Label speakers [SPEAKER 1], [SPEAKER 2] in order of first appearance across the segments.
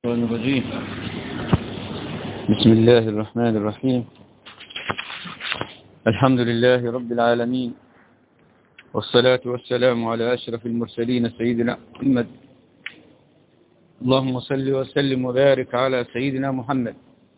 [SPEAKER 1] الرجيم. بسم الله الرحمن الرحيم. الحمد لله رب العالمين، والصلاة والسلام على أشرف المرسلين سيدنا محمد. اللهم صل وسلم وبارك على سيدنا محمد.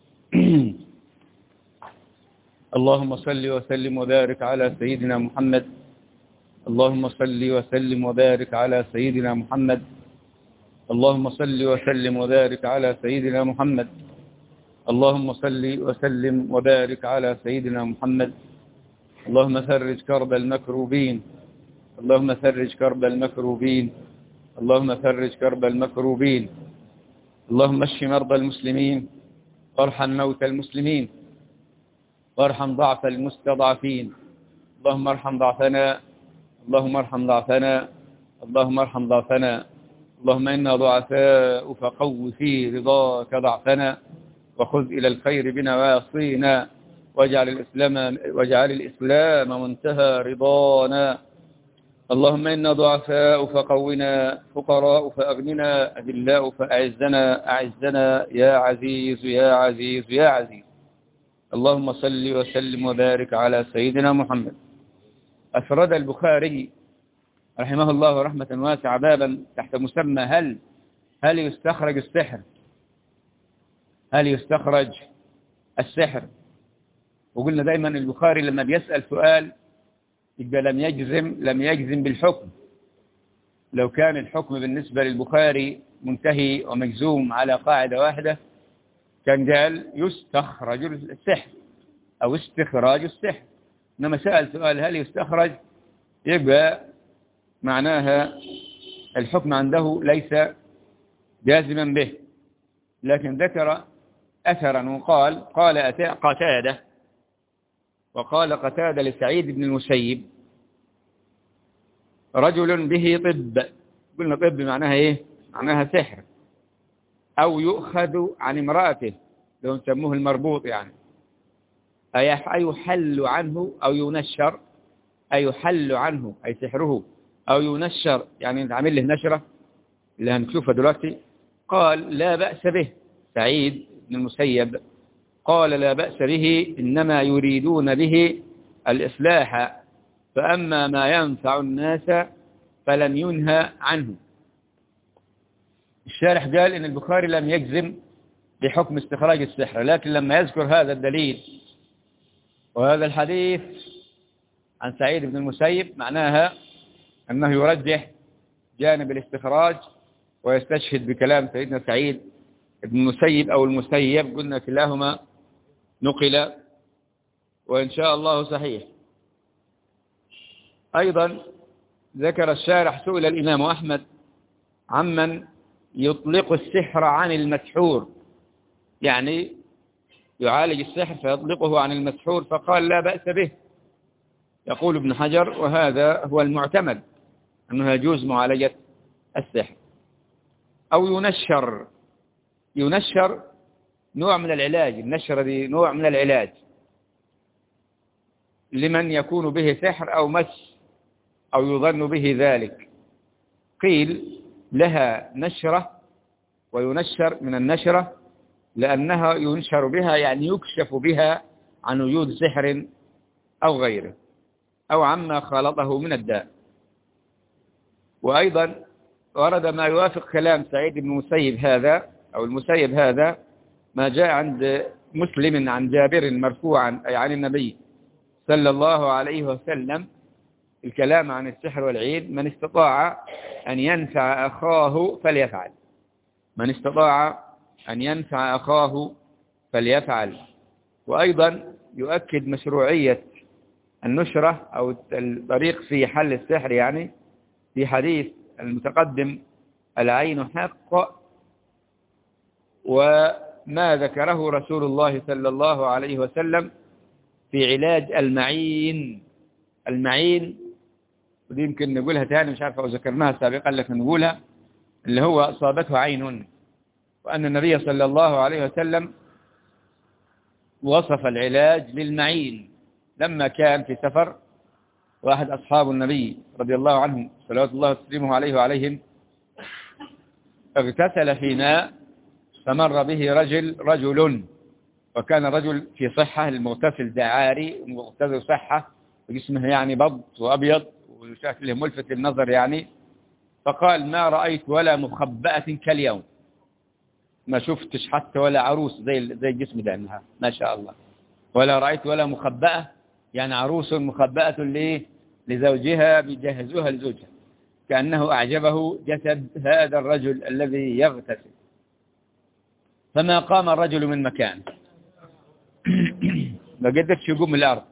[SPEAKER 1] اللهم صل وسلم وبارك على سيدنا محمد. اللهم صل وسلم وبارك على سيدنا محمد. اللهم صل وسلم وبارك على سيدنا محمد. اللهم صل وسلم وبارك على سيدنا محمد. اللهم فرج كرب المكروبين. اللهم فرج كرب المكروبين. اللهم فرج كرب المكروبين. اللهم اشف مرضى المسلمين، وارحم موتى المسلمين، وارحم ضعف المستضعفين. اللهم ارحم ضعفنا، اللهم ارحم ضعفنا، اللهم ارحم ضعفنا. اللهم إنا ضعفاء فقو في رضاك ضعفنا، وخذ إلى الخير بنواصينا، واجعل الإسلام منتهى رضانا. اللهم إنا ضعفاء فقونا، فقراء فأغننا، أذلاء فأعزنا، أعزنا يا عزيز يا عزيز يا عزيز. اللهم صل وسلم وبارك على سيدنا محمد. أفرد البخاري رحمه الله رحمة واسعة بابا تحت مسمى هل يستخرج السحر؟ هل يستخرج السحر؟ وقلنا دايما البخاري لما بيسأل سؤال يبقى لم يجزم بالحكم. لو كان الحكم بالنسبة للبخاري منتهي ومجزوم على قاعدة واحدة كان قال يستخرج السحر أو استخراج السحر. إنما سأل سؤال هل يستخرج، يبقى معناها الحكم عنده ليس جازما به. لكن ذكر أثرا وقال قتادة، وقال قتادة لسعيد بن المسيب رجل به طب. قلنا طب معناها إيه؟ معناها سحر، أو يؤخذ عن امرأته لو نسموه المربوط، يعني أيحل عنه أو ينشر، أيحل عنه أي سحره، أو ينشر يعني نعمل له نشرة اللي هنشوفها دلوقتي. قال لا بأس به. سعيد بن المسيب قال لا بأس به، إنما يريدون به الإصلاح، فأما ما ينفع الناس فلم ينهى عنه. الشارح قال إن البخاري لم يجزم بحكم استخراج السحر، لكن لما يذكر هذا الدليل وهذا الحديث عن سعيد بن المسيب معناها أنه يرجح جانب الاستخراج ويستشهد بكلام سيدنا سعيد بن المسيب أو المسيب، قلنا كلاهما نقل وإن شاء الله صحيح. أيضا ذكر الشارح سئل الإمام أحمد عمن يطلق السحر عن المسحور، يعني يعالج السحر فيطلقه عن المسحور، فقال لا بأس به. يقول ابن حجر وهذا هو المعتمد أنه يجوز معالجة السحر. أو ينشر نوع من العلاج، النشر دي نوع من العلاج لمن يكون به سحر أو مس أو يظن به ذلك. قيل لها نشرة وينشر من النشرة لأنها ينشر بها يعني يكشف بها عن وجود سحر أو غيره أو عما خالطه من الداء. وأيضا ورد ما يوافق كلام سعيد بن المسيب هذا أو المسيب هذا ما جاء عند مسلم عن جابر مرفوعا أي عن النبي صلى الله عليه وسلم الكلام عن السحر والعين: من استطاع أن ينفع أخاه فليفعل. من استطاع أن ينفع أخاه فليفعل. وأيضا يؤكد مشروعية النشرة أو الطريق في حل السحر، يعني في حديث المتقدم العين حق، وما ذكره رسول الله صلى الله عليه وسلم في علاج المعين ودي يمكن نقولها تاني، مش عارف لو ذكرناها سابقا لكن نقولها، اللي هو أصابته عين. وأن النبي صلى الله عليه وسلم وصف العلاج للمعين لما كان في سفر، واحد أصحاب النبي رضي الله عنهم صلوات الله وسلامه عليه وعليهم اغتسل في ماء فمر به رجل وكان الرجل في صحة، المغتسل ده عاري ومغتسل صحة وجسمه يعني بض وأبيض وشكله ملفت للنظر يعني. فقال ما رأيت ولا مخبأة كاليوم، ما شفتش حتى ولا عروس زي الجسم ده ما شاء الله. ولا رأيت ولا مخبأة، يعني عروس مخبأة لزوجها بيجهزوها لزوجها، كأنه أعجبه جسد هذا الرجل الذي يغتسل. فما قام الرجل من مكانه، ما قدرش يقوم من الأرض.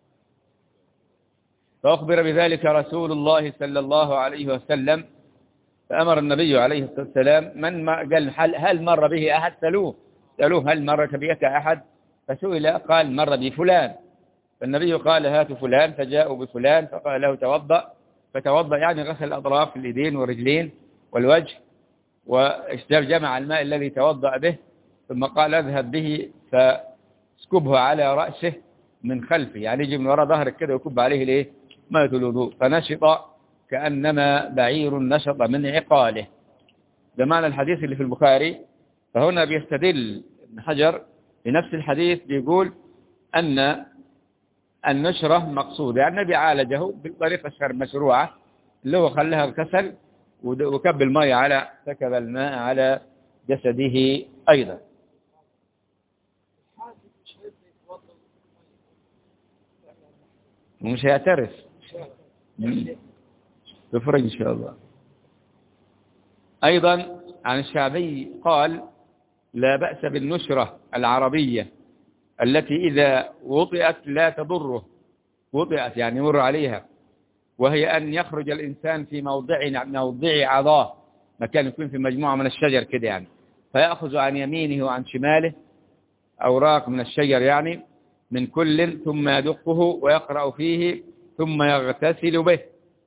[SPEAKER 1] فأخبر بذلك رسول الله صلى الله عليه وسلم، فأمر النبي عليه الصلاة والسلام قال هل مر به أحد؟ سألوه هل مر بك أحد؟ فسئل قال مر بي فلان. فالنبي قال هاتوا فلان، فجاءوا بفلان فقال له توضأ، فتوضأ يعني غسل الأطراف اليدين والرجلين والوجه، وجمع الماء الذي توضأ به، ثم قال اذهب به فاسكبه على رأسه من خلفه، يعني يجي من وراء ظهرك كده ويكب عليه ماء الوضوء، فنشط كأنما بعير نشط من عقاله. ده معنى الحديث اللي في البخاري. فهنا بيستدل ابن حجر بنفس الحديث، بيقول أن النشرة مقصودة، يعني النبي عالجه بالطريقة المشروعة اللي هو خلها الكسل وكب الماء سكب الماء على جسده أيضا. ومش هيعترف بفرج إن شاء الله. أيضا عن الشعبي قال لا بأس بالنشرة العربية التي إذا وطئت لا تضره، وطئت يعني يمر عليها، وهي أن يخرج الإنسان في موضع عضاه، مكان يكون في مجموعة من الشجر كده يعني، فيأخذ عن يمينه وعن شماله أوراق من الشجر يعني من كل، ثم يدقه ويقرأ فيه ثم يغتسل به.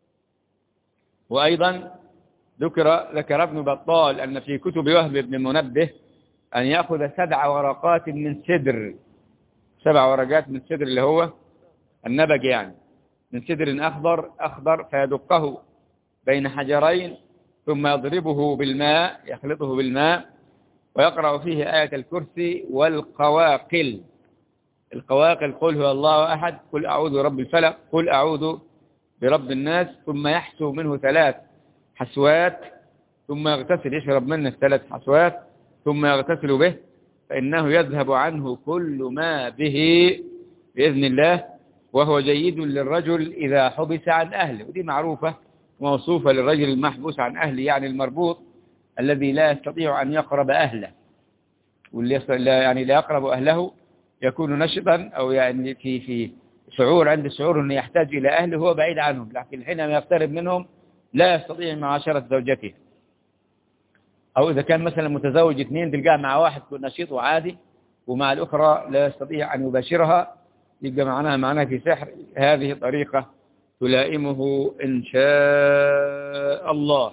[SPEAKER 1] وأيضا ذكر ابن بطال أن في كتب وهب بن منبه أن يأخذ 7 ورقات من سدر، 7 ورقات من سدر اللي هو النبج يعني، من سدر أخضر فيدقه بين حجرين ثم يضربه بالماء، يخلطه بالماء، ويقرأ فيه آية الكرسي والقواقل. القواقل قل هو الله أحد، قل أعوذ برب الفلق، قل أعوذ برب الناس، ثم يحسو منه 3 حسوات ثم يغتسل، يشرب منه 3 حسوات ثم يغتسل به، فإنه يذهب عنه كل ما به بإذن الله، وهو جيد للرجل إذا حبس عن أهله. ودي معروفة موصوفة للرجل المحبوس عن أهله، يعني المربوط الذي لا يستطيع أن يقرب أهله، واللي يعني لا يقرب أهله يكون نشطا، أو يعني في شعور، عند الشعور أنه يحتاج إلى أهله هو بعيد عنهم، لكن حينما يقترب منهم لا يستطيع معاشرة زوجته. أو إذا كان مثلا متزوج 2 تلقاه مع واحد نشيط وعادي ومع الأخرى لا يستطيع أن يباشرها، يبقى معناها في سحر. هذه طريقة تلائمه إن شاء الله.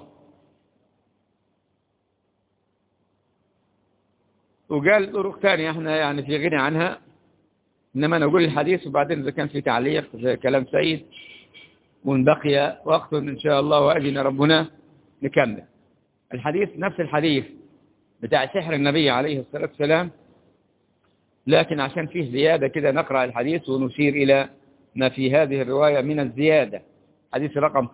[SPEAKER 1] وقال طرق ثانية احنا يعني في غنى عنها، إنما نقول الحديث وبعدين إذا كان في تعليق زي كلام سعيد وإن بقي وقت إن شاء الله وأذن ربنا نكمل الحديث. نفس الحديث بتاع سحر النبي عليه الصلاة والسلام، لكن عشان فيه زيادة كده نقرأ الحديث ونشير إلى ما في هذه الرواية من الزيادة. حديث رقم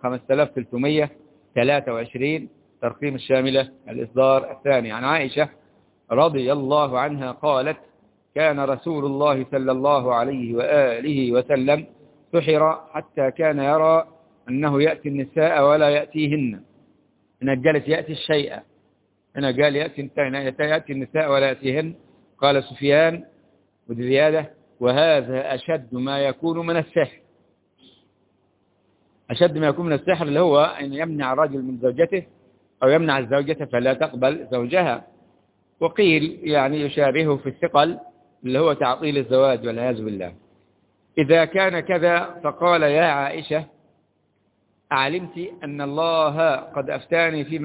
[SPEAKER 1] 5323 ترقيم الشاملة الإصدار الثاني، عن عائشة رضي الله عنها قالت كان رسول الله صلى الله عليه وآله وسلم سحر حتى كان يرى أنه يأتي النساء ولا يأتيهن. هنا قالت يأتي الشيء، هنا قال يأتي النساء ولا يأتيهن. قال سفيان وزيادة وهذا أشد ما يكون من السحر، أشد ما يكون من السحر اللي هو أن يمنع الرجل من زوجته أو يمنع الزوجة فلا تقبل زوجها. وقيل يعني يشابهه في الثقل اللي هو تعطيل الزواج والعياذ بالله. إذا كان كذا فقال يا عائشة أعلمت أن الله قد أفتاني فيما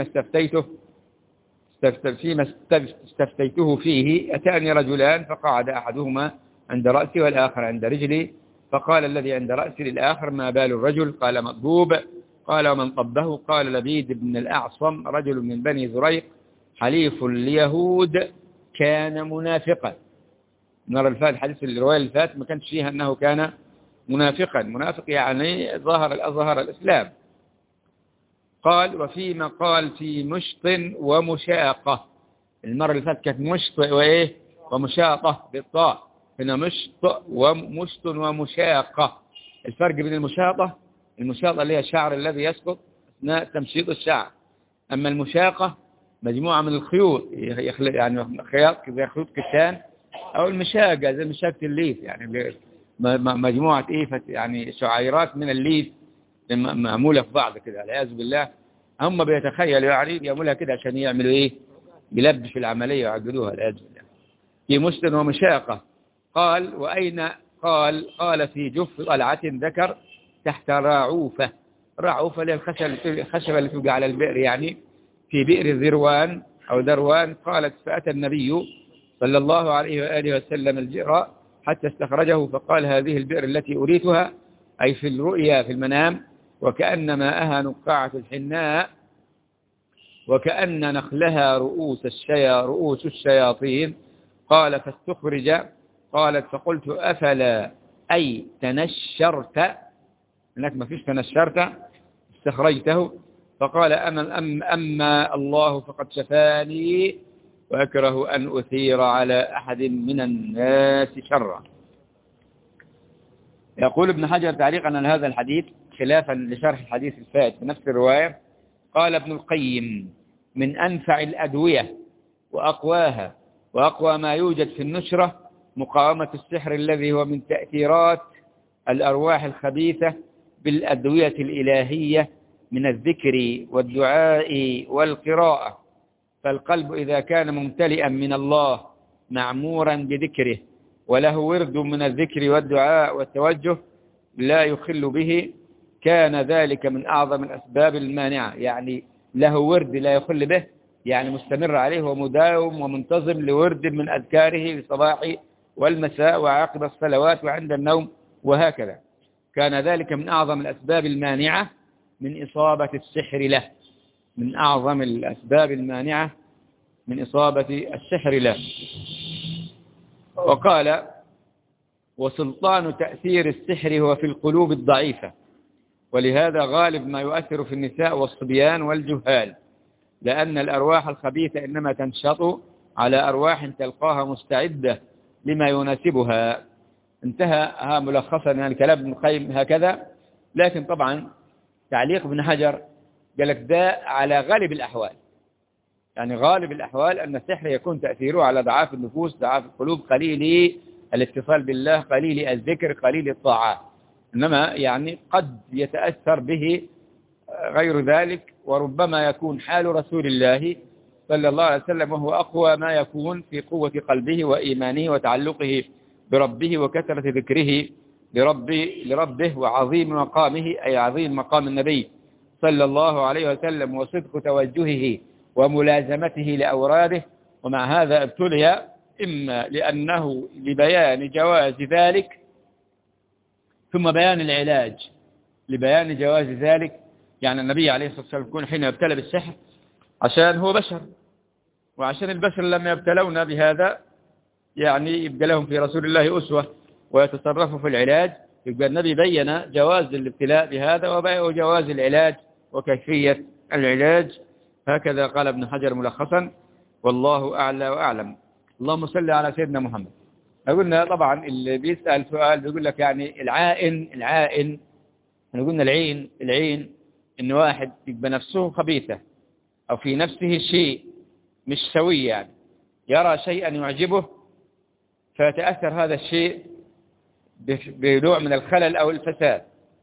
[SPEAKER 1] استفتيته فيه. أتاني رجلان فقعد أحدهما عند رأسي والآخر عند رجلي، فقال الذي عند رأسي للآخر ما بال الرجل؟ قال مطبوب. قال ومن طبه؟ قال لبيد بن الأعصم رجل من بني زريق حليف اليهود كان منافقا. نرى الفات حديث الرواية اللي فات ما كانش فيها أنه كان منافقا. منافق يعني ظهر الإسلام. قال وفيما قال في مشط ومشاقة. المرة اللي فاتت كانت مشط وإيه ومشاقة بالطاء، هنا مشط ومشاقة. الفرق بين المشاطة اللي هي الشعر الذي يسقط أثناء تمشيط الشعر، أما المشاقة مجموعة من الخيوط، يعني خياط زي خيوط كتان، أو المشاقة زي مشاقة الليف، يعني مجموعة يعني شعيرات من الليف معمولة في بعض كده والعياذ بالله. هم بيتخيلوا يعني يعملها كده عشان يعملوا يلبسوا العملية ويعقدوها والعياذ بالله. في مشط ومشاقة. قال وأين؟ قال في جف طلعة ذكر تحت راعوفة. راعوفة اللي الخشبة اللي توقع على البئر، يعني في بئر ذروان أو ذروان. قالت فأتى النبي صلى الله عليه وآله وسلم البئر حتى استخرجه فقال هذه البئر التي أريتها، أي في الرؤيا في المنام، وكأن ماءها نقاعة الحناء وكأن نخلها رؤوس الشياطين. قال فاستخرج. قالت فقلت أفلا أي تنشرت، هناك ما فيش تنشرت، استخرجته. فقال أما الله فقد شفاني وأكره أن أثير على أحد من الناس شرا. يقول ابن حجر تعليقا على هذا الحديث خلافا لشرح الحديث الفات بنفس الرواية، قال ابن القيم من أنفع الأدوية وأقواها وأقوى ما يوجد في النشرة مقاومة السحر الذي هو من تأثيرات الأرواح الخبيثة بالأدوية الإلهية من الذكر والدعاء والقراءة. فالقلب إذا كان ممتلئا من الله معمورا بذكره وله ورد من الذكر والدعاء والتوجه لا يخل به، كان ذلك من أعظم الأسباب المانعة. يعني له ورد لا يخل به، يعني مستمر عليه ومداوم ومنتظم لورد من أذكاره الصباح والمساء وعقب الصلوات وعند النوم وهكذا. كان ذلك من أعظم الأسباب المانعة من إصابة السحر له، من أعظم الأسباب المانعة من إصابة السحر له. وقال وسلطان تأثير السحر هو في القلوب الضعيفة، ولهذا غالب ما يؤثر في النساء والصبيان والجهال، لأن الأرواح الخبيثة إنما تنشط على أرواح تلقاها مستعدة لما يناسبها. انتهى ملخصا يعني كلام ابن القيم هكذا. لكن طبعا تعليق ابن حجر قال لك ده على غالب الأحوال، يعني غالب الأحوال أن السحر يكون تأثيره على ضعاف النفوس ضعاف القلوب، قليل الاتصال بالله، قليل الذكر، قليل الطاعات. إنما يعني قد يتأثر به غير ذلك، وربما يكون حال رسول الله صلى الله عليه وسلم وهو أقوى ما يكون في قوة قلبه وإيمانه وتعلقه بربه وكثرة ذكره لربه وعظيم مقامه، أي عظيم مقام النبي صلى الله عليه وسلم وصدق توجهه وملازمته لأوراده. ومع هذا ابتلي إما لأنه لبيان جواز ذلك ثم بيان العلاج لبيان جواز ذلك. يعني النبي عليه الصلاة والسلام يكون حين يبتلى بالسحر عشان هو بشر، وعشان البشر لما يبتلون بهذا يعني يبقى لهم في رسول الله أسوة ويتصرفوا في العلاج. يبقى النبي بين جواز الابتلاء بهذا وجواز العلاج وكيفية العلاج. هكذا قال ابن حجر ملخصا، والله أعلى وأعلم. اللهم صل على سيدنا محمد. قلنا طبعا اللي بيسأل سؤال بيقول لك يعني العائن احنا قلنا العين ان واحد يبقى نفسه خبيثة او في نفسه شيء مش سوي، يعني يرى شيئا يعجبه فيتأثر هذا الشيء بنوع من الخلل او الفساد.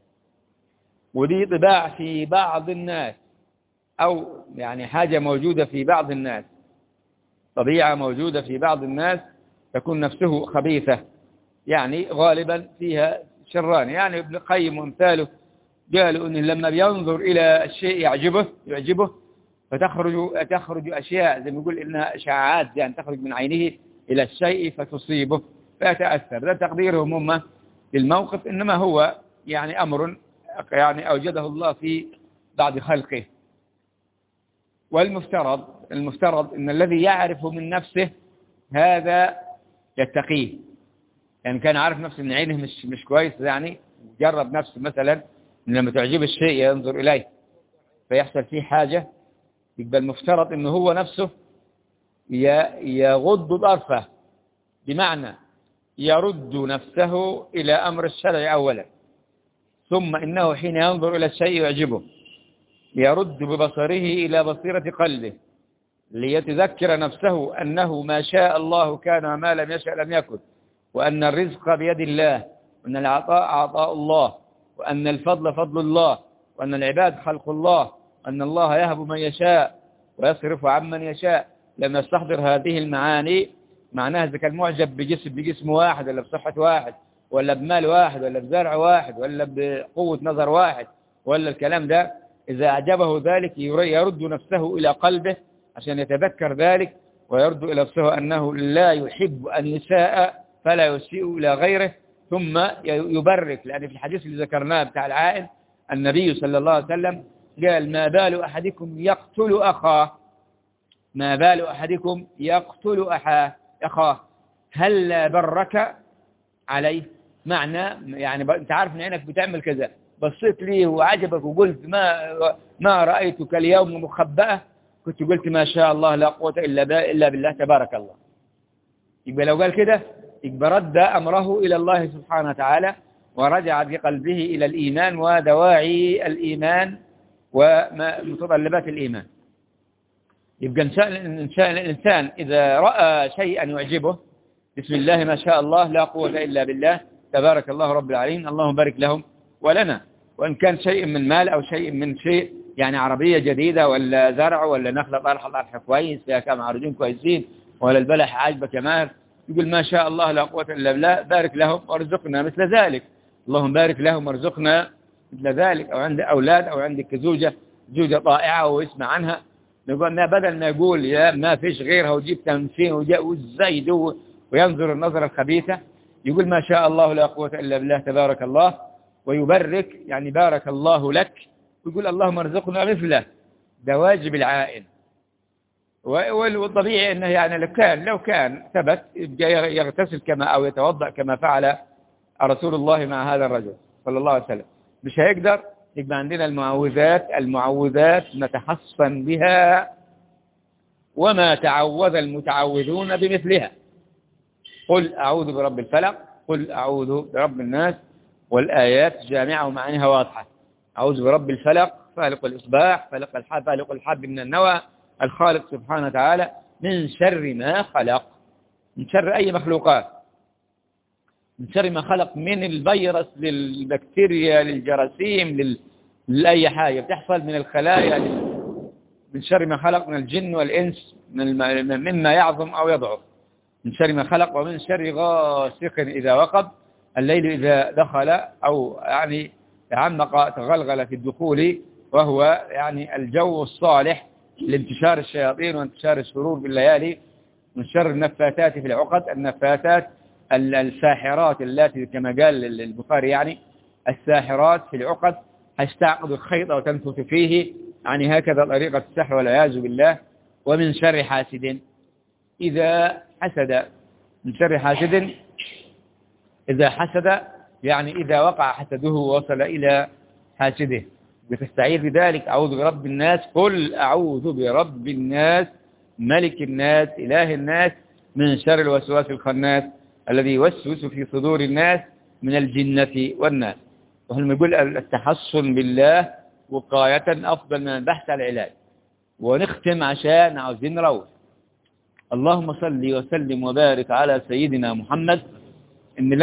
[SPEAKER 1] ودي طباع في بعض الناس، او يعني حاجة موجودة في بعض الناس، طبيعة موجودة في بعض الناس تكون نفسه خبيثة، يعني غالبا فيها شران. يعني ابن القيم وامثاله قالوا ان لما بينظر الى الشيء يعجبه فتخرج اشياء زي ما يقول انها اشعاعات، يعني تخرج من عينه الى الشيء فتصيبه فيتاثر. ده تقديرهم هم للموقف، انما هو يعني امر يعني اوجده الله في بعض خلقه. والمفترض ان الذي يعرف من نفسه هذا يتقيه. يعني كان عارف نفسه ان عينه مش كويس، يعني جرب نفسه مثلا إن لما تعجب الشيء ينظر إليه فيحصل فيه حاجة، يبقى المفترض انه هو نفسه يغض طرفه، بمعنى يرد نفسه إلى أمر الشرع أولا، ثم إنه حين ينظر إلى الشيء يعجبه يرد ببصره إلى بصيرة قلبه ليتذكر نفسه أنه ما شاء الله كان وما لم يشاء لم يكن، وأن الرزق بيد الله، وأن العطاء عطاء الله، وأن الفضل فضل الله، وأن العباد خلق الله، وأن الله يهب من يشاء ويصرف عمن يشاء. لما يستحضر هذه المعاني معناها إذا كان معجب بجسم واحد ولا بصحة واحد ولا بمال واحد ولا بزرع واحد ولا بقوة نظر واحد ولا الكلام ده، إذا أعجبه ذلك يرد نفسه إلى قلبه عشان يتذكر ذلك، ويرد إلى نفسه أنه لا يحب أن يساء فلا يسيء إلى غيره، ثم يبرك. لأن في الحديث اللي ذكرناه بتاع العائن النبي صلى الله عليه وسلم قال: ما بال أحدكم يقتل أخاه، ما بال أحدكم يقتل أخاه هل برك عليه. معنى يعني أنت عارف أن عينك بتعمل كذا، بصيت لي وعجبك وقلت ما رأيتك اليوم مخبأة، كنت قلت ما شاء الله لا قوة إلا بالله تبارك الله. يبقى لو قال كده يبقى رد أمره إلى الله سبحانه وتعالى، ورجع بقلبه إلى الإيمان ودواعي الإيمان ومتطلبات الإيمان. يبقى الإنسان إذا رأى شيئا يعجبه، بسم الله ما شاء الله لا قوة إلا بالله تبارك الله رب العالمين، اللهم بارك لهم ولنا. وإن كان شيء من مال أو شيء من شيء، يعني عربية جديدة ولا زرع ولا نخلة طرح كويس فيها كم عارضين كويسين، ولا البلح عاجبك كمان، يقول ما شاء الله لا قوة إلا بالله، بارك لهم وارزقنا مثل ذلك، اللهم بارك لهم وارزقنا مثل ذلك. أو عندك أولاد أو عندك زوجة طائعة ويسمع عنها، نقول بدل ما يقول يا ما فيش غيرها وجيب تمثيل والزيد وينظر النظرة الخبيثة، يقول ما شاء الله لا قوة إلا بالله تبارك الله، ويبرك يعني بارك الله لك، ويقول اللهم ارزقنا مثله. ده واجب العائن. والطبيعي أنه يعني لو كان ثبت يغتسل كما أو يتوضأ كما فعل رسول الله مع هذا الرجل صلى الله عليه وسلم. مش هيقدر، يبقى عندنا المعوذات نتحصن بها، وما تعوذ المتعوذون بمثلها. قل أعوذ برب الفلق، قل أعوذ برب الناس، والآيات جامعة ومعانيها واضحة. أعوذ برب الفلق فالق الإصباح، فالق الحب من النوى، الخالق سبحانه وتعالى من شر ما خلق، من شر أي مخلوقات، من شر ما خلق، من الفيروس للبكتيريا للجراثيم لأي حاجة بتحصل من الخلايا، من شر ما خلق من الجن والإنس مما يعظم أو يضعف، من شر ما خلق، ومن شر غاسق إذا وقب، الليل إذا دخل، أو يعني تعمق تغلغل في الدخول، وهو يعني الجو الصالح لانتشار الشياطين وانتشار الشرور بالليالي، من شر النفاثات في العقد، النفاثات الساحرات التي كما قال البخاري يعني الساحرات في العقد هيستعقد الخيط وتنفث فيه، يعني هكذا طريقة السحر والعياذ بالله. ومن شر حاسد إذا حسد، من شر حاسد إذا حسد، يعني إذا وقع حسده ووصل إلى حاسده، بتستعيذ بذلك أعوذ برب الناس، قل أعوذ برب الناس ملك الناس إله الناس من شر الوسواس الخناس الذي يوسوس في صدور الناس من الجنة والناس. وهم يقول التحصن بالله وقاية أفضل من البحث عن العلاج. ونختم عشان عاوزين نروح. اللهم صل وسلم وبارك على سيدنا محمد. إن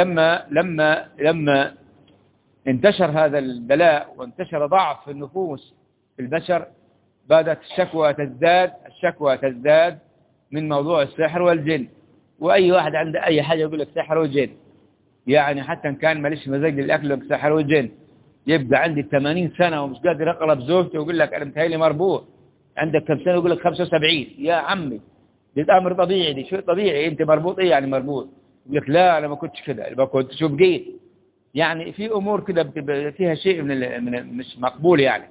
[SPEAKER 1] لما انتشر هذا البلاء وانتشر ضعف النفوس في البشر، بدأت الشكوى تزداد من موضوع السحر والجن. وأي واحد عنده أي حاجة يقول لك سحر وجن، يعني حتى إن كان ماليش مزاج للأكل لك سحر وجن. يبقى عندي 80 سنة ومش قادر أقرب زوجتي ويقول لك أنا متهيألي مربوط. عندك كم سنة يقول لك 75. يا عمي دي أمر طبيعي، دي شيء طبيعي. أنت مربوط إيه يعني مربوط؟ يقول لك لا أنا ما كنتش كده، ما كنتش وبقيت. يعني في أمور كده فيها شيء من مش مقبول يعني.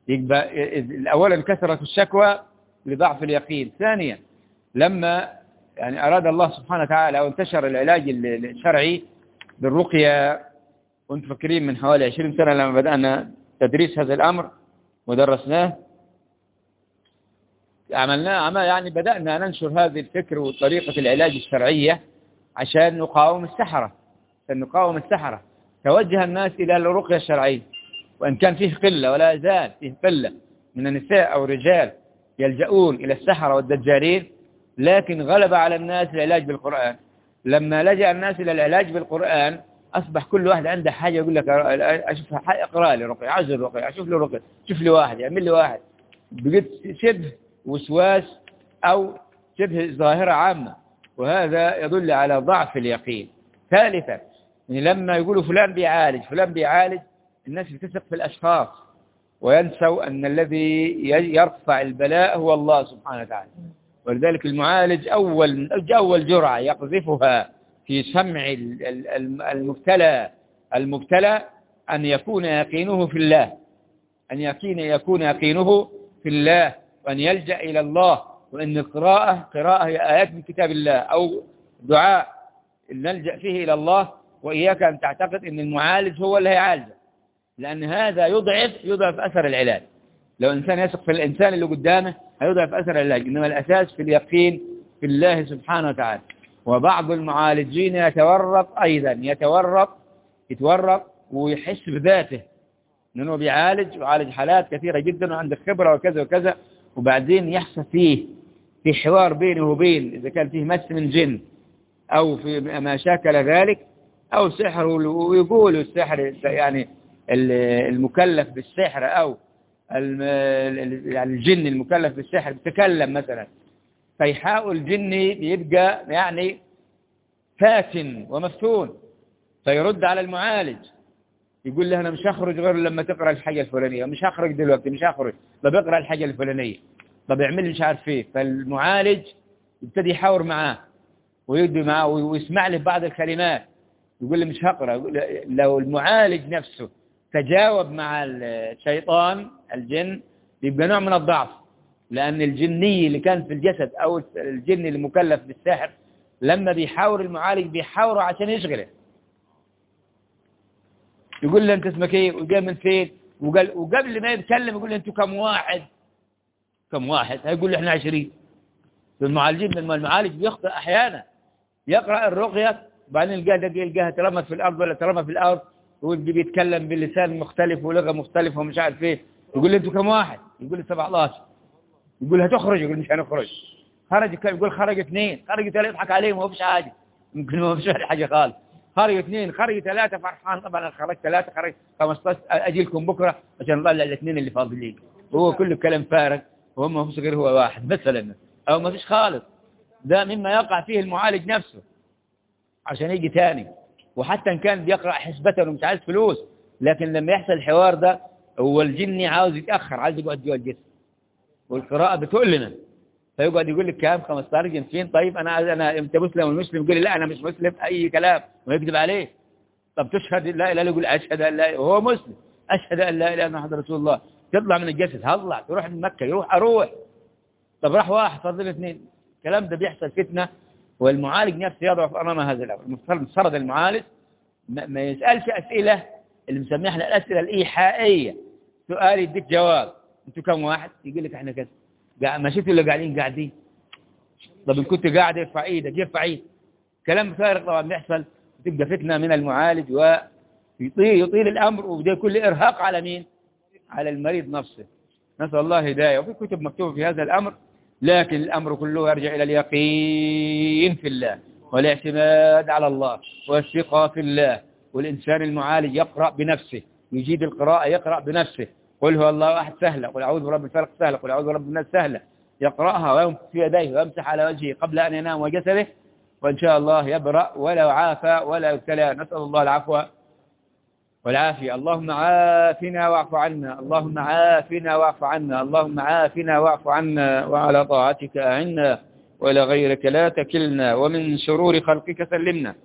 [SPEAKER 1] يبقى أولا كثرة الشكوى لضعف اليقين. ثانيا لما يعني أراد الله سبحانه وتعالى وانتشر العلاج الشرعي بالرقية. كنت فاكرين من حوالي 20 سنة لما بدأنا تدريس هذا الأمر ودرسناه، عملناه يعني بدأنا ننشر هذه الفكر وطريقة العلاج الشرعية عشان نقاوم السحرة. توجه الناس إلى الرقية الشرعية، وإن كان فيه قلة ولا يزال فيه قلة من النساء أو الرجال يلجؤون إلى السحرة والدجالين، لكن غلب على الناس العلاج بالقرآن. لما لجأ الناس إلى العلاج بالقرآن أصبح كل واحد عنده حاجة يقول لك أشوف اقرأ لي رقية، عايز الرقية، أشوف لي رقية، شوف لي واحد، يعمل لي واحد. بقيت شبه وسواس أو شبه ظاهرة عامة، وهذا يدل على ضعف اليقين. ثالثا، يعني لما يقولوا فلان بيعالج الناس بتثق في الأشخاص وينسوا أن الذي يرفع البلاء هو الله سبحانه وتعالى. ولذلك المعالج أول جرعة يقذفها في سمع المبتلى أن يكون يقينه في الله، وأن يلجأ إلى الله، وأن قراءة هي آيات من كتاب الله أو دعاء نلجأ فيه إلى الله. وإياك أن تعتقد أن المعالج هو اللي هيعالجه، لأن هذا يضعف أثر العلاج. لو إنسان يثق في الإنسان اللي قدامه هيضعف أثر العلاج، إنما الأساس في اليقين في الله سبحانه وتعالى. وبعض المعالجين يتورط ويحس بذاته لأنه بيعالج حالات كثيرة جدا وعنده خبرة وكذا وكذا، وبعدين يحصل فيه في حوار بينه وبين إذا كان فيه مس من جن أو في ما شاكل ذلك أو سحر، ويقول السحر يعني المكلف بالسحر أو يعني الجن المكلف بالسحر بيتكلم مثلا، فيحاول الجني بيبقى يعني فاتن ومفتون، فيرد على المعالج يقول له أنا مش هخرج غير لما تقرأ الحاجة الفلانية، مش هخرج دلوقتي، مش هخرج، طب اقرأ الحاجة الفلانية، طب اعمل مش عارف ايه. فالمعالج يبتدي يحاور معاه ويدي معاه ويسمع له بعض الكلمات، يقول له مش هقرأ. لو المعالج نفسه تجاوب مع الشيطان الجن يبقى نوع من الضعف، لأن الجني اللي كان في الجسد أو الجن المكلف بالسحر لما بيحاور المعالج بيحاوره عشان يشغله، يقول له أنت اسمك إيه وجاي من فين، وقبل ما يتكلم يقول له أنتوا كم واحد، هيقول له إحنا 20. المعالج بيخطئ أحيانا، يقرأ الرقية بعدين يلقاها ترمت في الأرض ولا ترمى في الأرض، بيتكلم بلسان مختلف ولغة مختلفة ومش عارف ايه، يقول له انتوا كم واحد، يقول له 17، يقول له هتخرج، يقول مش هنخرج، يقول خرج 2، خرج 3، يضحك عليهم وما فيش حاجة، يمكن ما فيش حاجة خالص، خرج 2، خرج 3، فرحان طبعا انا خرجت 3، خرج 15، اجيلكم بكرة عشان نطلع الاثنين اللي فاضلين، وهو كله كلام فارغ، وهم ما فيش غير هو واحد مثلا او ما فيش خالص. ده مما يقع فيه المعالج نفسه عشان يجي تاني، وحتى ان كان بيقرأ حسبة ومش عايز فلوس، لكن لما يحصل الحوار ده هو الجني عاوز يتأخر، عايز يقعد جوه الجسم، والقراءة بتؤلمه، فيقعد يقول لك كام 15 جنسين، طيب انا انت مسلم والمسلم يقول لي لا انا مش مسلم، اي كلام ويكذب عليه. طب تشهد لا اله الا الله، يقول اشهد ان لا، وهو مسلم، اشهد ان لا اله الا الله محمد رسول الله، تطلع من الجسد، هطلع تروح من مكة، اروح، طب راح واحد فاضل 2، الكلام ده بيحصل فتنة، والمعالج نفسه يضعف امام هذا الامر. المفترض المعالج ما يسألش أسئلة اللي بنسميها احنا الأسئلة الإيحائية، سؤال يديك جواب، انتوا كم واحد، يقول لك احنا كذا، مشيتوا اللي قاعدين، طب ان كنت قاعد ارفع ايدك، كلام فارغ طبعا بيحصل، تبقى فتنة من المعالج ويطيل الأمر، وده كل إرهاق على مين؟ على المريض نفسه. نسأل الله هداية. وفي كتب مكتوبة في هذا الأمر، لكن الأمر كله يرجع إلى اليقين في الله والاعتماد على الله والثقة في الله. والإنسان المعالج يقرأ بنفسه، يجيد القراءة يقرأ بنفسه، قل هو الله أحد سهلة، قل أعوذ برب الفلق سهلة، قل أعوذ برب الناس سهلة، يقرأها وينفخ في يديه ويمسح على وجهه قبل أن ينام وجسده، وإن شاء الله يبرأ ولا عافى ولا يبتلى. نسأل الله العفو والعافية. اللهم عافنا واعف عنا، اللهم عافنا واعف عنا، اللهم عافنا واعف عنا، وعلى طاعتك أعنا، وإلى غيرك لا تكلنا، ومن شرور خلقك سلمنا،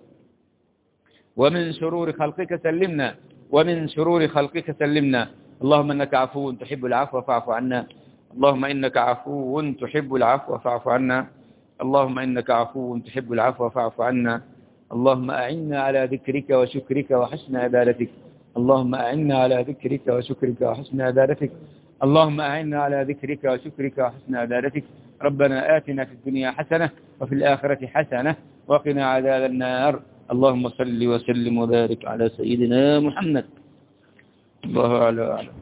[SPEAKER 1] ومن شرور خلقك سلمنا، ومن شرور خلقك سلمنا. اللهم إنك عفو تحب العفو فاعف عنا، اللهم إنك عفو تحب العفو فاعف عنا. اللهم إنك عفو تحب العفو فاعف عنا. اللهم أعنا على ذكرك وشكرك وحسن عبادتك. اللهم أعنا على ذكرك وشكرك وحسن عبادتك. اللهم أعنا على ذكرك وشكرك وحسن عبادتك. ربنا آتنا في الدنيا حسنة وفي الآخرة حسنة وقنا عذاب النار. اللهم صل وسلم وبارك على سيدنا محمد. الله أعلم.